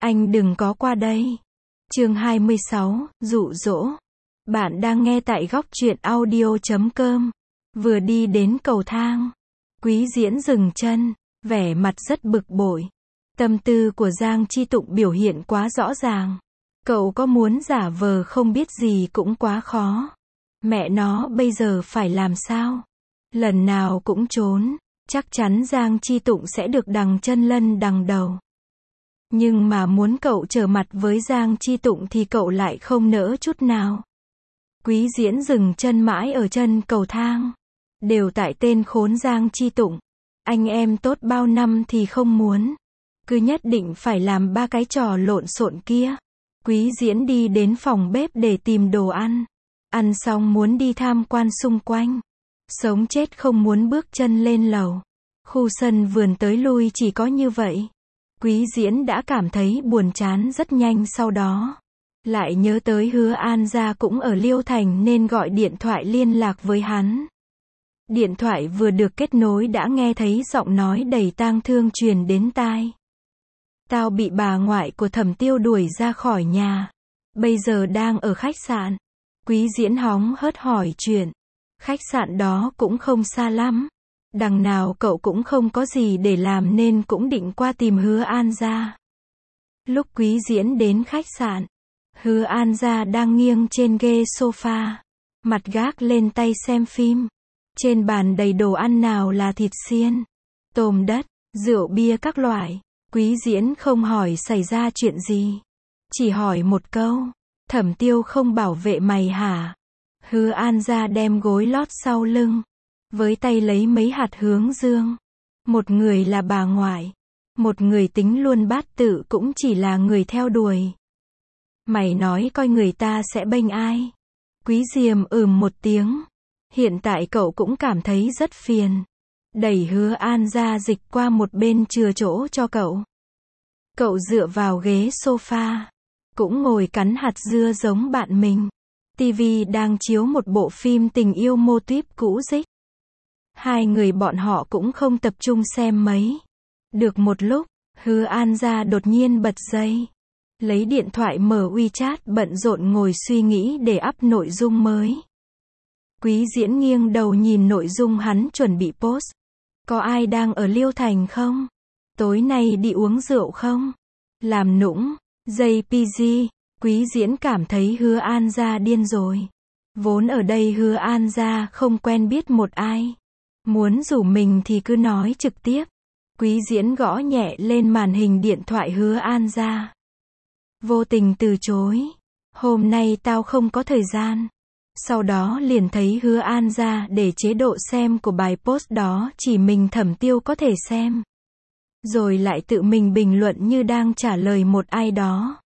Anh đừng có qua đây. Chương 26, dụ dỗ. Bạn đang nghe tại góc truyện audio.com. Vừa đi đến cầu thang, Quý Diễn dừng chân, vẻ mặt rất bực bội. Tâm tư của Giang Chi Tụng biểu hiện quá rõ ràng. Cậu có muốn giả vờ không biết gì cũng quá khó. Mẹ nó bây giờ phải làm sao? Lần nào cũng trốn, chắc chắn Giang Chi Tụng sẽ được đằng chân lân đằng đầu. Nhưng mà muốn cậu trở mặt với Giang Chi Tụng thì cậu lại không nỡ chút nào. Quý Diễn dừng chân mãi ở chân cầu thang. Đều tại tên khốn Giang Chi Tụng. Anh em tốt bao năm thì không muốn. Cứ nhất định phải làm ba cái trò lộn xộn kia. Quý Diễn đi đến phòng bếp để tìm đồ ăn. Ăn xong muốn đi tham quan xung quanh. Sống chết không muốn bước chân lên lầu. Khu sân vườn tới lui chỉ có như vậy. Quý Diễn đã cảm thấy buồn chán rất nhanh sau đó. Lại nhớ tới Hứa An Gia cũng ở Liêu Thành nên gọi điện thoại liên lạc với hắn. Điện thoại vừa được kết nối đã nghe thấy giọng nói đầy tang thương truyền đến tai. Tao bị bà ngoại của Thẩm Tiêu đuổi ra khỏi nhà. Bây giờ đang ở khách sạn. Quý Diễn hóng hớt hỏi chuyện. Khách sạn đó cũng không xa lắm. Đằng nào cậu cũng không có gì để làm nên cũng định qua tìm Hứa An Gia. Lúc Quý Diễn đến khách sạn, Hứa An Gia đang nghiêng trên ghế sofa, mặt gác lên tay xem phim. Trên bàn đầy đồ ăn, nào là thịt xiên, tôm đất, rượu bia các loại. Quý Diễn không hỏi xảy ra chuyện gì, chỉ hỏi một câu, Thẩm Tiêu không bảo vệ mày hả? Hứa An Gia đem gối lót sau lưng, với tay lấy mấy hạt hướng dương. Một người là bà ngoại, một người tính luôn bát tự cũng chỉ là người theo đuổi. Mày nói coi người ta sẽ bênh ai? Quý Diệm một tiếng. Hiện tại cậu cũng cảm thấy rất phiền. Đẩy Hứa An Gia dịch qua một bên chừa chỗ cho cậu. Cậu dựa vào ghế sofa, cũng ngồi cắn hạt dưa giống bạn mình. TV đang chiếu một bộ phim tình yêu mô típ cũ rích. Hai người bọn họ cũng không tập trung xem mấy. Được một lúc, Hứa An Gia đột nhiên bật dậy. Lấy điện thoại mở WeChat bận rộn ngồi suy nghĩ để up nội dung mới. Quý Diễn nghiêng đầu nhìn nội dung hắn chuẩn bị post. Có ai đang ở Liêu Thành không? Tối nay đi uống rượu không? Làm nũng. JPG. Quý Diễn cảm thấy Hứa An Gia điên rồi. Vốn ở đây Hứa An Gia không quen biết một ai. Muốn rủ mình thì cứ nói trực tiếp. Quý Diễn gõ nhẹ lên màn hình điện thoại Hứa An Gia. Vô tình từ chối. Hôm nay tao không có thời gian. Sau đó liền thấy Hứa An Gia để chế độ xem của bài post đó chỉ mình Thẩm Tiêu có thể xem. Rồi lại tự mình bình luận như đang trả lời một ai đó.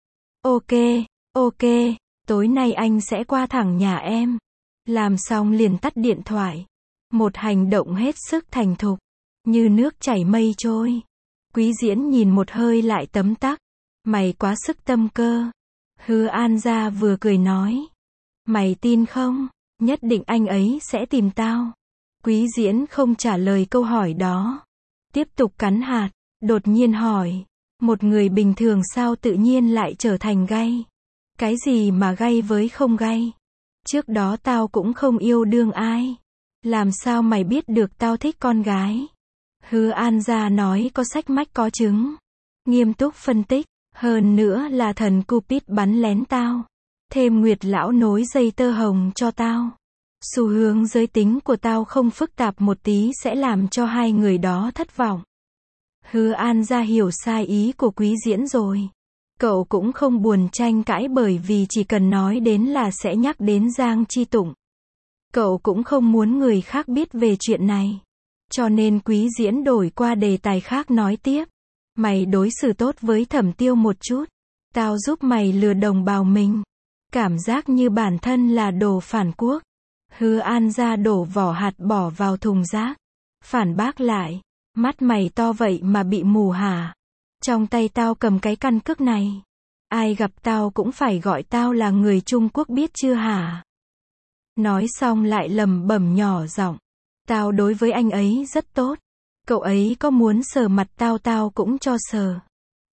Ok, tối nay anh sẽ qua thẳng nhà em. Làm xong liền tắt điện thoại. Một hành động hết sức thành thục, như nước chảy mây trôi. Quý Diễn nhìn một hơi lại tấm tắc. Mày quá sức tâm cơ. Hứa An Gia vừa cười nói. Mày tin không? Nhất định anh ấy sẽ tìm tao. Quý Diễn không trả lời câu hỏi đó. Tiếp tục cắn hạt. Đột nhiên hỏi. Một người bình thường sao tự nhiên lại trở thành gay? Cái gì mà gay với không gay? Trước đó tao cũng không yêu đương ai. Làm sao mày biết được tao thích con gái? Hứa An Gia nói có sách mách có chứng. Nghiêm túc phân tích. Hơn nữa là thần Cupid bắn lén tao. Thêm Nguyệt lão nối dây tơ hồng cho tao. Xu hướng giới tính của tao không phức tạp một tí sẽ làm cho hai người đó thất vọng. Hứa An Gia hiểu sai ý của Quý Diễn rồi. Cậu cũng không buồn tranh cãi bởi vì chỉ cần nói đến là sẽ nhắc đến Giang Chi Tụng. Cậu cũng không muốn người khác biết về chuyện này. Cho nên Quý Diễn đổi qua đề tài khác nói tiếp. Mày đối xử tốt với Thẩm Tiêu một chút. Tao giúp mày lừa đồng bào mình. Cảm giác như bản thân là đồ phản quốc. Hứa An Gia đổ vỏ hạt bỏ vào thùng rác. Phản bác lại. Mắt mày to vậy mà bị mù hả? Trong tay tao cầm cái căn cước này. Ai gặp tao cũng phải gọi tao là người Trung Quốc biết chưa hả? Nói xong lại lẩm bẩm nhỏ giọng. Tao đối với anh ấy rất tốt. Cậu ấy có muốn sờ mặt tao cũng cho sờ.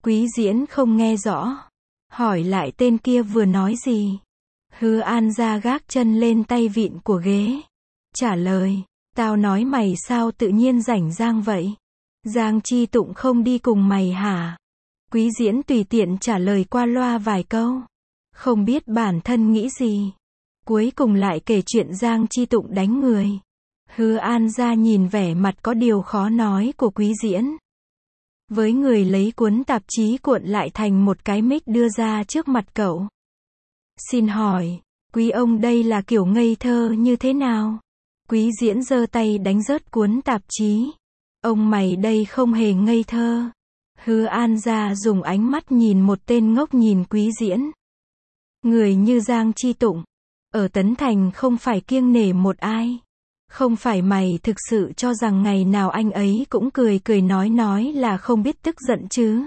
Quý Diễn không nghe rõ. Hỏi lại tên kia vừa nói gì. Hứa An Gia gác chân lên tay vịn của ghế. Trả lời, tao nói mày sao tự nhiên rảnh rang vậy? Giang Chi Tụng không đi cùng mày hả? Quý Diễn tùy tiện trả lời qua loa vài câu. Không biết bản thân nghĩ gì. Cuối cùng lại kể chuyện Giang Chi Tụng đánh người. Hứa An Gia nhìn vẻ mặt có điều khó nói của Quý Diễn. Với người lấy cuốn tạp chí cuộn lại thành một cái mic đưa ra trước mặt cậu. Xin hỏi, quý ông đây là kiểu ngây thơ như thế nào? Quý Diễn giơ tay đánh rớt cuốn tạp chí. Ông mày đây không hề ngây thơ. Hứa An Gia dùng ánh mắt nhìn một tên ngốc nhìn Quý Diễn. Người như Giang Chi Tụng, ở Tấn Thành không phải kiêng nể một ai. Không phải mày thực sự cho rằng ngày nào anh ấy cũng cười cười nói là không biết tức giận chứ?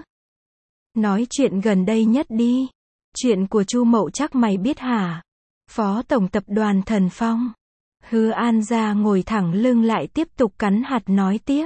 Nói chuyện gần đây nhất đi. Chuyện của Chu Mậu chắc mày biết hả? Phó tổng tập đoàn Thần Phong. Hứa An Gia ngồi thẳng lưng lại tiếp tục cắn hạt nói tiếp.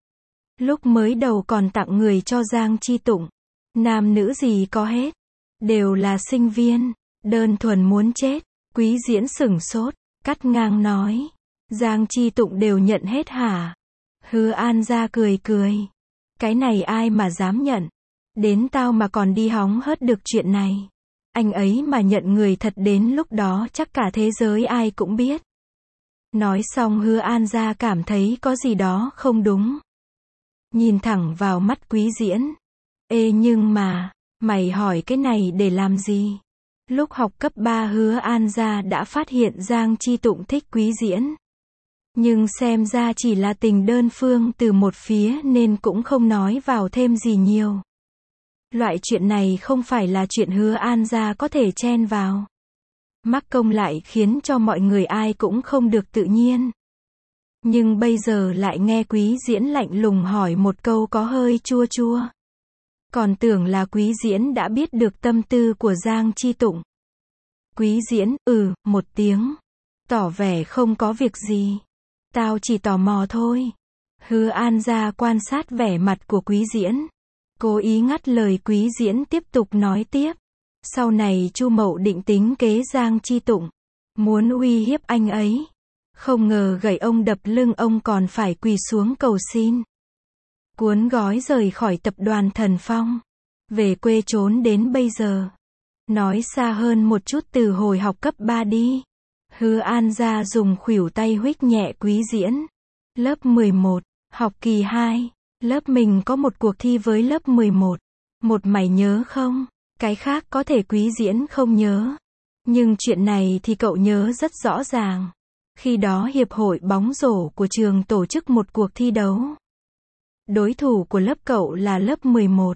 Lúc mới đầu còn tặng người cho Giang Chi Tụng. Nam nữ gì có hết. Đều là sinh viên. Đơn thuần muốn chết. Quý Diễn sửng sốt. Cắt ngang nói. Giang Chi Tụng đều nhận hết hả? Hứa An Gia cười cười. Cái này ai mà dám nhận? Đến tao mà còn đi hóng hớt được chuyện này. Anh ấy mà nhận người thật đến lúc đó chắc cả thế giới ai cũng biết. Nói xong Hứa An Gia cảm thấy có gì đó không đúng. Nhìn thẳng vào mắt Quý Diễn. Ê nhưng mà, mày hỏi cái này để làm gì? Lúc học cấp 3 Hứa An Gia đã phát hiện Giang Chi Tụng thích Quý Diễn. Nhưng xem ra chỉ là tình đơn phương từ một phía nên cũng không nói vào thêm gì nhiều. Loại chuyện này không phải là chuyện Hứa An Gia có thể chen vào. Mắc công lại khiến cho mọi người ai cũng không được tự nhiên. Nhưng bây giờ lại nghe Quý Diễn lạnh lùng hỏi một câu có hơi chua chua. Còn tưởng là Quý Diễn đã biết được tâm tư của Giang Chi Tụng. Quý Diễn, một tiếng. Tỏ vẻ không có việc gì. Tao chỉ tò mò thôi. Hứa An Gia quan sát vẻ mặt của Quý Diễn. Cố ý ngắt lời Quý Diễn tiếp tục nói tiếp. Sau này Chu Mậu định tính kế Giang Chi Tụng. Muốn uy hiếp anh ấy. Không ngờ gậy ông đập lưng ông còn phải quỳ xuống cầu xin. Cuốn gói rời khỏi tập đoàn Thần Phong. Về quê trốn đến bây giờ. Nói xa hơn một chút từ hồi học cấp 3 đi. Hứa An Gia dùng khuỷu tay huých nhẹ Quý Diễn. Lớp 11, học kỳ 2. Lớp mình có một cuộc thi với lớp 11. Một mày nhớ không? Cái khác có thể Quý Diễn không nhớ. Nhưng chuyện này thì cậu nhớ rất rõ ràng. Khi đó Hiệp hội bóng rổ của trường tổ chức một cuộc thi đấu. Đối thủ của lớp cậu là lớp 11.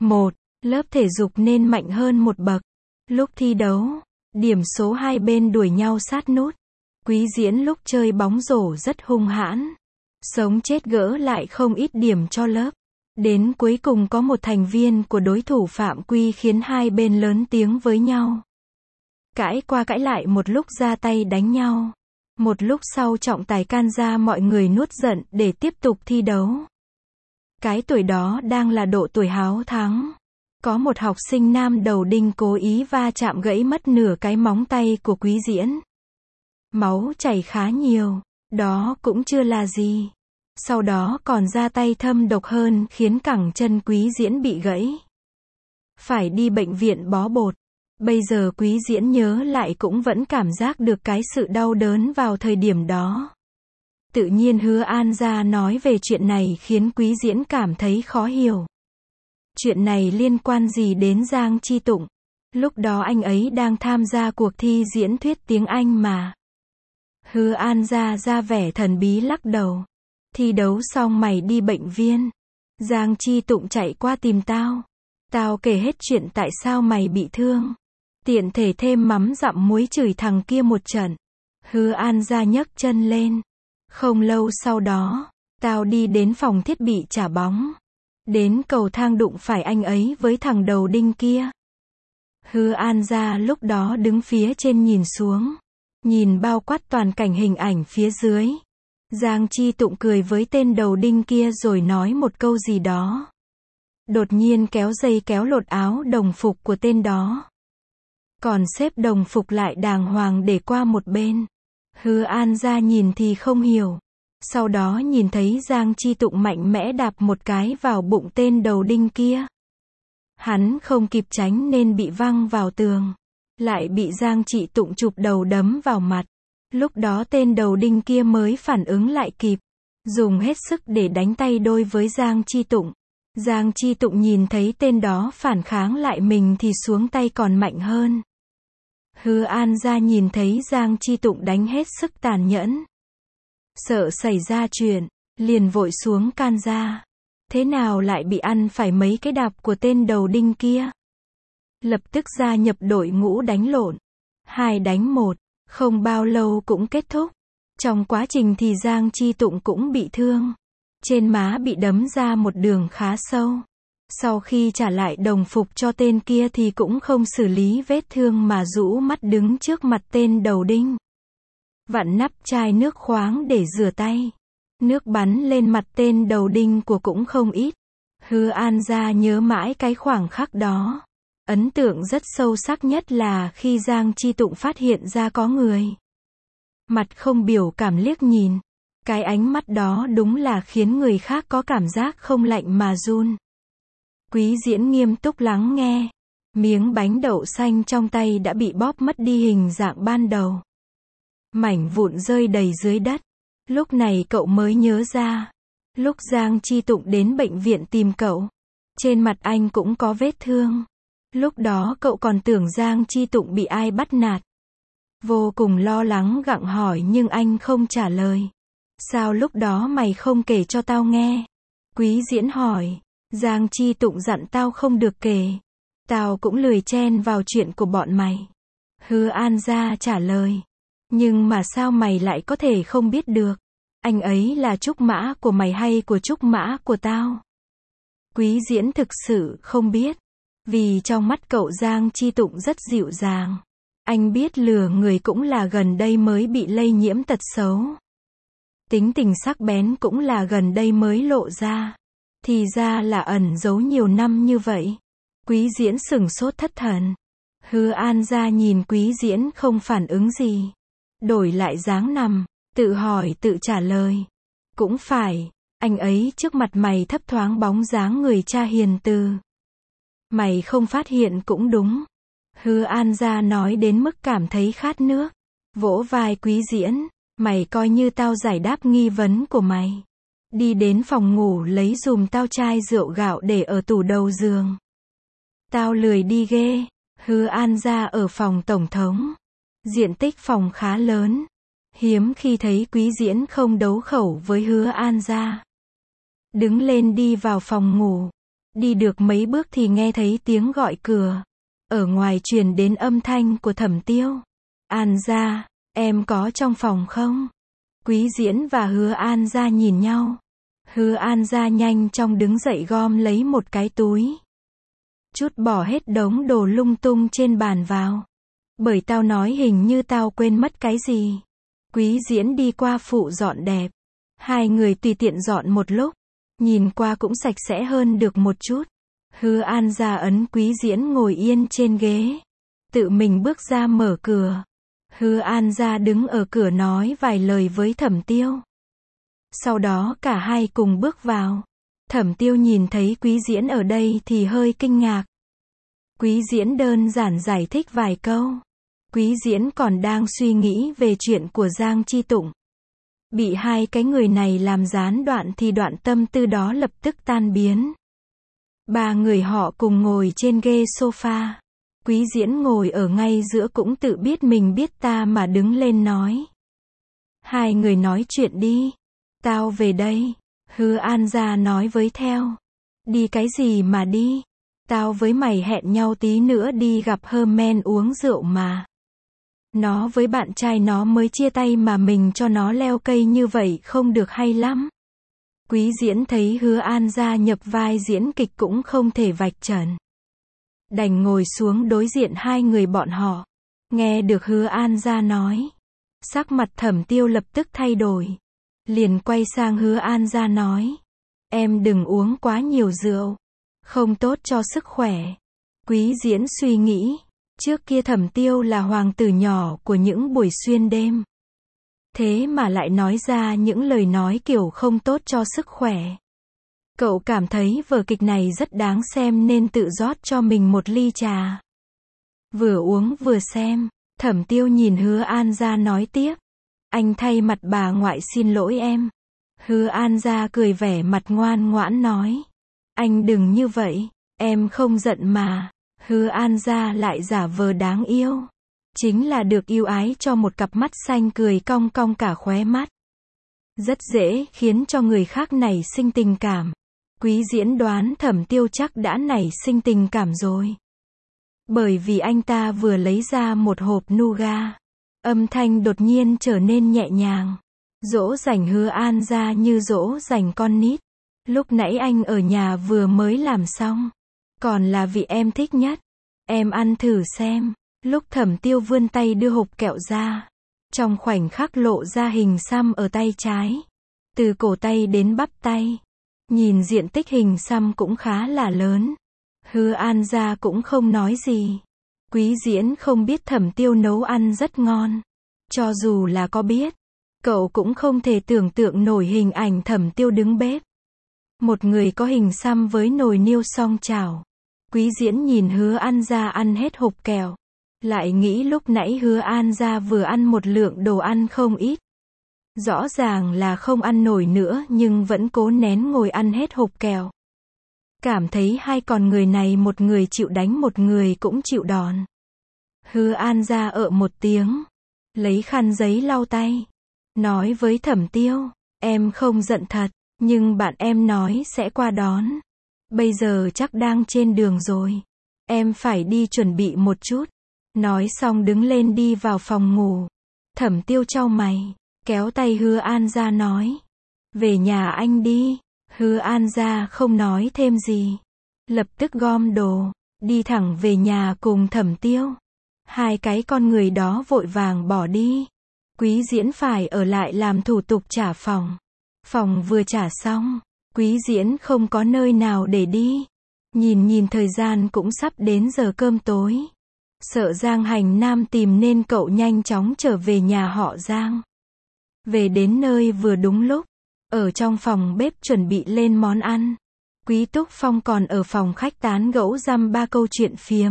Lớp thể dục nên mạnh hơn một bậc. Lúc thi đấu, điểm số hai bên đuổi nhau sát nút. Quý Diễn lúc chơi bóng rổ rất hung hãn. Sống chết gỡ lại không ít điểm cho lớp. Đến cuối cùng có một thành viên của đối thủ phạm quy khiến hai bên lớn tiếng với nhau. Cãi qua cãi lại một lúc ra tay đánh nhau. Một lúc sau trọng tài can ra mọi người nuốt giận để tiếp tục thi đấu. Cái tuổi đó đang là độ tuổi háo thắng. Có một học sinh nam đầu đinh cố ý va chạm gãy mất nửa cái móng tay của Quý Diễn. Máu chảy khá nhiều. Đó cũng chưa là gì. Sau đó còn ra tay thâm độc hơn khiến cẳng chân Quý Diễn bị gãy. Phải đi bệnh viện bó bột. Bây giờ Quý Diễn nhớ lại cũng vẫn cảm giác được cái sự đau đớn vào thời điểm đó. Tự nhiên Hứa An Gia nói về chuyện này khiến Quý Diễn cảm thấy khó hiểu. Chuyện này liên quan gì đến Giang Chi Tụng? Lúc đó anh ấy đang tham gia cuộc thi diễn thuyết tiếng Anh mà. Hứa An Gia ra vẻ thần bí lắc đầu. Thi đấu xong mày đi bệnh viện. Giang Chi Tụng chạy qua tìm tao. Tao kể hết chuyện tại sao mày bị thương. Tiện thể thêm mắm dặm muối chửi thằng kia một trận. Hứa An Gia nhấc chân lên. Không lâu sau đó, tao đi đến phòng thiết bị trả bóng. Đến cầu thang đụng phải anh ấy với thằng đầu đinh kia. Hứa An Gia lúc đó đứng phía trên nhìn xuống. Nhìn bao quát toàn cảnh hình ảnh phía dưới. Giang Chi Tụng cười với tên đầu đinh kia rồi nói một câu gì đó. đột nhiên kéo dây kéo lột áo đồng phục của tên đó. Còn xếp đồng phục lại đàng hoàng để qua một bên. Hứa An Gia nhìn thì không hiểu. Sau đó nhìn thấy Giang Chi Tụng mạnh mẽ đạp một cái vào bụng tên đầu đinh kia. Hắn không kịp tránh nên bị văng vào tường. Lại bị Giang Chi Tụng chụp đầu đấm vào mặt. Lúc đó tên đầu đinh kia mới phản ứng lại kịp. Dùng hết sức để đánh tay đôi với Giang Chi Tụng. Giang Chi Tụng nhìn thấy tên đó phản kháng lại mình thì xuống tay còn mạnh hơn. Hứa An Gia nhìn thấy Giang Chi Tụng đánh hết sức tàn nhẫn. Sợ xảy ra chuyện, liền vội xuống can ra. Thế nào lại bị ăn phải mấy cái đạp của tên đầu đinh kia? Lập tức gia nhập đội ngũ đánh lộn. 2 đánh 1, không bao lâu cũng kết thúc. Trong quá trình thì Giang Chi Tụng cũng bị thương. Trên má bị đấm ra một đường khá sâu. Sau khi trả lại đồng phục cho tên kia thì cũng không xử lý vết thương mà rũ mắt đứng trước mặt tên đầu đinh. Vặn nắp chai nước khoáng để rửa tay. Nước bắn lên mặt tên đầu đinh của cũng không ít. Hứa An Gia nhớ mãi cái khoảng khắc đó. Ấn tượng rất sâu sắc nhất là khi Giang Chi Tụng phát hiện ra có người. Mặt không biểu cảm liếc nhìn. Cái ánh mắt đó đúng là khiến người khác có cảm giác không lạnh mà run. Quý Diễn nghiêm túc lắng nghe. Miếng bánh đậu xanh trong tay đã bị bóp mất đi hình dạng ban đầu. Mảnh vụn rơi đầy dưới đất. Lúc này cậu mới nhớ ra. Lúc Giang Chi Tụng đến bệnh viện tìm cậu. Trên mặt anh cũng có vết thương. Lúc đó cậu còn tưởng Giang Chi Tụng bị ai bắt nạt. Vô cùng lo lắng gặng hỏi nhưng anh không trả lời. Sao lúc đó mày không kể cho tao nghe? Quý Diễn hỏi. Giang Chi Tụng dặn tao không được kể. Tao cũng lười chen vào chuyện của bọn mày. Hứa An Gia trả lời. Nhưng mà sao mày lại có thể không biết được? Anh ấy là trúc mã của mày hay của trúc mã của tao? Quý Diễn thực sự không biết. Vì trong mắt cậu Giang Chi Tụng rất dịu dàng. Anh biết lừa người cũng là gần đây mới bị lây nhiễm tật xấu. Tính tình sắc bén cũng là gần đây mới lộ ra. Thì ra là ẩn giấu nhiều năm như vậy. Quý Diễn sửng sốt thất thần. Hứa An Gia nhìn Quý Diễn không phản ứng gì. Đổi lại dáng nằm, tự hỏi tự trả lời. Cũng phải, anh ấy trước mặt mày thấp thoáng bóng dáng người cha hiền từ. Mày không phát hiện cũng đúng. Hứa An Gia nói đến mức cảm thấy khát nước. Vỗ vai Quý Diễn. Mày coi như tao giải đáp nghi vấn của mày. Đi đến phòng ngủ lấy dùm tao chai rượu gạo để ở tủ đầu giường. Tao lười đi ghê. Hứa An Gia ở phòng tổng thống. Diện tích phòng khá lớn. Hiếm khi thấy Quý Diễn không đấu khẩu với Hứa An Gia. Đứng lên đi vào phòng ngủ. Đi được mấy bước thì nghe thấy tiếng gọi cửa. Ở ngoài truyền đến âm thanh của Thẩm Tiêu. An Gia, em có trong phòng không? Quý Diễn và Hứa An Gia nhìn nhau. Hứa An Gia nhanh chóng đứng dậy gom lấy một cái túi. Chút bỏ hết đống đồ lung tung trên bàn vào. Bởi tao nói hình như tao quên mất cái gì. Quý Diễn đi qua phụ dọn dẹp. 2 người tùy tiện dọn một lúc. Nhìn qua cũng sạch sẽ hơn được một chút. Hứa An Gia ấn Quý Diễn ngồi yên trên ghế. Tự mình bước ra mở cửa. Hứa An Gia đứng ở cửa nói vài lời với Thẩm Tiêu. Sau đó cả hai cùng bước vào. Thẩm Tiêu nhìn thấy Quý Diễn ở đây thì hơi kinh ngạc. Quý Diễn đơn giản giải thích vài câu. Quý Diễn còn đang suy nghĩ về chuyện của Giang Chi Tụng. Bị 2 cái người này làm gián đoạn thì đoạn tâm tư đó lập tức tan biến. 3 người họ cùng ngồi trên ghế sofa. Quý Diễn ngồi ở ngay giữa cũng tự biết mình biết ta mà đứng lên nói. 2 người nói chuyện đi. Tao về đây. Hứa An Gia nói với theo. Đi cái gì mà đi? Tao với mày hẹn nhau tí nữa đi gặp Herman uống rượu mà. Nó với bạn trai nó mới chia tay mà mình cho nó leo cây như vậy không được hay lắm. Quý Diễn thấy Hứa An Gia nhập vai diễn kịch cũng không thể vạch trần. Đành ngồi xuống đối diện 2 người bọn họ. Nghe được Hứa An Gia nói. Sắc mặt Thẩm Tiêu lập tức thay đổi. Liền quay sang Hứa An Gia nói. Em đừng uống quá nhiều rượu. không tốt cho sức khỏe. Quý Diễn suy nghĩ, trước kia Thẩm Tiêu là hoàng tử nhỏ của những buổi xuyên đêm. Thế mà lại nói ra những lời nói kiểu không tốt cho sức khỏe. Cậu cảm thấy vở kịch này rất đáng xem nên tự rót cho mình một ly trà. Vừa uống vừa xem, Thẩm Tiêu nhìn Hứa An Gia nói tiếp. Anh thay mặt bà ngoại xin lỗi em. Hứa An Gia cười vẻ mặt ngoan ngoãn nói. Anh đừng như vậy, em không giận mà. Hứa An Gia lại giả vờ đáng yêu. Chính là được yêu ái cho một cặp mắt xanh cười cong cong cả khóe mắt. Rất dễ khiến cho người khác nảy sinh tình cảm. Quý Diễn đoán Thẩm Tiêu chắc đã nảy sinh tình cảm rồi. Bởi vì anh ta vừa lấy ra một hộp nougat. Âm thanh đột nhiên trở nên nhẹ nhàng. Dỗ dành Hứa An Gia như dỗ dành con nít. Lúc nãy anh ở nhà vừa mới làm xong. Còn là vị em thích nhất. Em ăn thử xem. Lúc Thẩm Tiêu vươn tay đưa hộp kẹo ra. Trong khoảnh khắc lộ ra hình xăm ở tay trái. Từ cổ tay đến bắp tay. Nhìn diện tích hình xăm cũng khá là lớn. Hứa An Gia cũng không nói gì. Quý Diễn không biết Thẩm Tiêu nấu ăn rất ngon. Cho dù là có biết, cậu cũng không thể tưởng tượng nổi hình ảnh Thẩm Tiêu đứng bếp. Một người có hình xăm với nồi niêu song chảo. Quý Diễn nhìn Hứa An Gia ăn hết hộp kẹo. Lại nghĩ lúc nãy Hứa An Gia vừa ăn một lượng đồ ăn không ít. Rõ ràng là không ăn nổi nữa nhưng vẫn cố nén ngồi ăn hết hộp kẹo. Cảm thấy hai con người này một người chịu đánh một người cũng chịu đòn. Hứa An Gia một tiếng. Lấy khăn giấy lau tay. Nói với Thẩm Tiêu. Em không giận thật. Nhưng bạn em nói sẽ qua đón. Bây giờ chắc đang trên đường rồi. Em phải đi chuẩn bị một chút. Nói xong đứng lên đi vào phòng ngủ. Thẩm Tiêu chau mày. Kéo tay Hứa An Gia nói. Về nhà anh đi. Hứa An Gia không nói thêm gì. Lập tức gom đồ. Đi thẳng về nhà cùng Thẩm Tiêu. Hai cái con người đó vội vàng bỏ đi. Quý Diễn phải ở lại làm thủ tục trả phòng. Phòng vừa trả xong. Quý Diễn không có nơi nào để đi. Nhìn thời gian cũng sắp đến giờ cơm tối. Sợ Giang Hành Nam tìm nên cậu nhanh chóng trở về nhà họ Giang. Về đến nơi vừa đúng lúc. Ở trong phòng bếp chuẩn bị lên món ăn. Quý Túc Phong còn ở phòng khách tán gẫu dăm ba câu chuyện phiếm.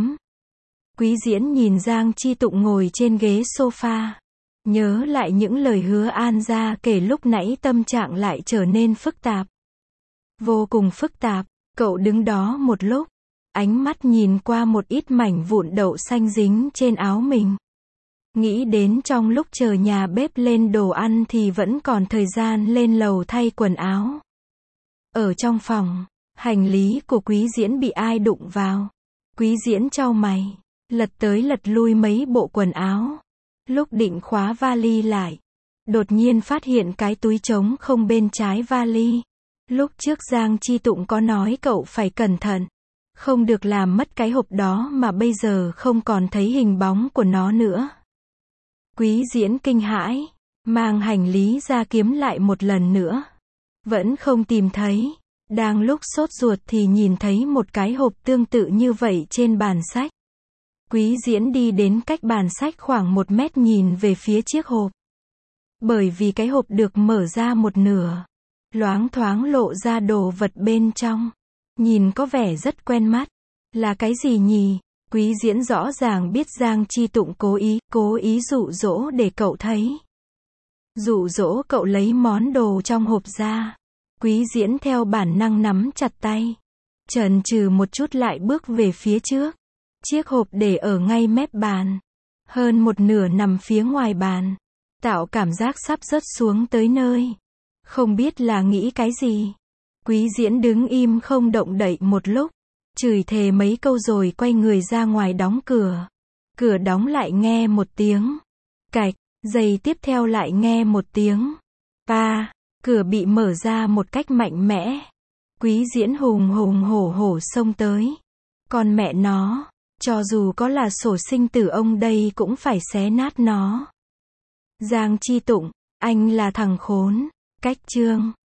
Quý Diễn nhìn Giang Chi Tụng ngồi trên ghế sofa. Nhớ lại những lời Hứa An Gia kể lúc nãy tâm trạng lại trở nên phức tạp. Vô cùng phức tạp, cậu đứng đó một lúc. Ánh mắt nhìn qua một ít mảnh vụn đậu xanh dính trên áo mình. Nghĩ đến trong lúc chờ nhà bếp lên đồ ăn thì vẫn còn thời gian lên lầu thay quần áo. Ở trong phòng, hành lý của Quý Diễn bị ai đụng vào. Quý Diễn chau mày, lật tới lật lui mấy bộ quần áo. Lúc định khóa vali lại, đột nhiên phát hiện cái túi trống không bên trái vali. Lúc trước Giang Chi Tụng có nói cậu phải cẩn thận. Không được làm mất cái hộp đó mà bây giờ không còn thấy hình bóng của nó nữa. Quý Diễn kinh hãi, mang hành lý ra kiếm lại một lần nữa. Vẫn không tìm thấy. Đang lúc sốt ruột thì nhìn thấy một cái hộp tương tự như vậy trên bàn sách. Quý Diễn đi đến cách bàn sách khoảng 1 mét nhìn về phía chiếc hộp. Bởi vì cái hộp được mở ra một nửa. Loáng thoáng lộ ra đồ vật bên trong. Nhìn có vẻ rất quen mắt. Là cái gì nhỉ? Quý Diễn rõ ràng biết Giang Chi Tụng cố ý dụ dỗ để cậu thấy. Dụ dỗ cậu lấy món đồ trong hộp ra. Quý Diễn theo bản năng nắm chặt tay. Chần chừ một chút lại bước về phía trước. Chiếc hộp để ở ngay mép bàn. Hơn một nửa nằm phía ngoài bàn. Tạo cảm giác sắp rớt xuống tới nơi. Không biết là nghĩ cái gì. Quý Diễn đứng im không động đậy một lúc. Chửi thề mấy câu rồi quay người ra ngoài đóng cửa. Cửa đóng lại nghe một tiếng. Cạch, giây tiếp theo lại nghe một tiếng. Pa, cửa bị mở ra một cách mạnh mẽ. Quý Diễn hùng hổ xông tới. Còn mẹ nó, cho dù có là sổ sinh tử ông đây cũng phải xé nát nó. Giang Chi Tụng, anh là thằng khốn. Cách chương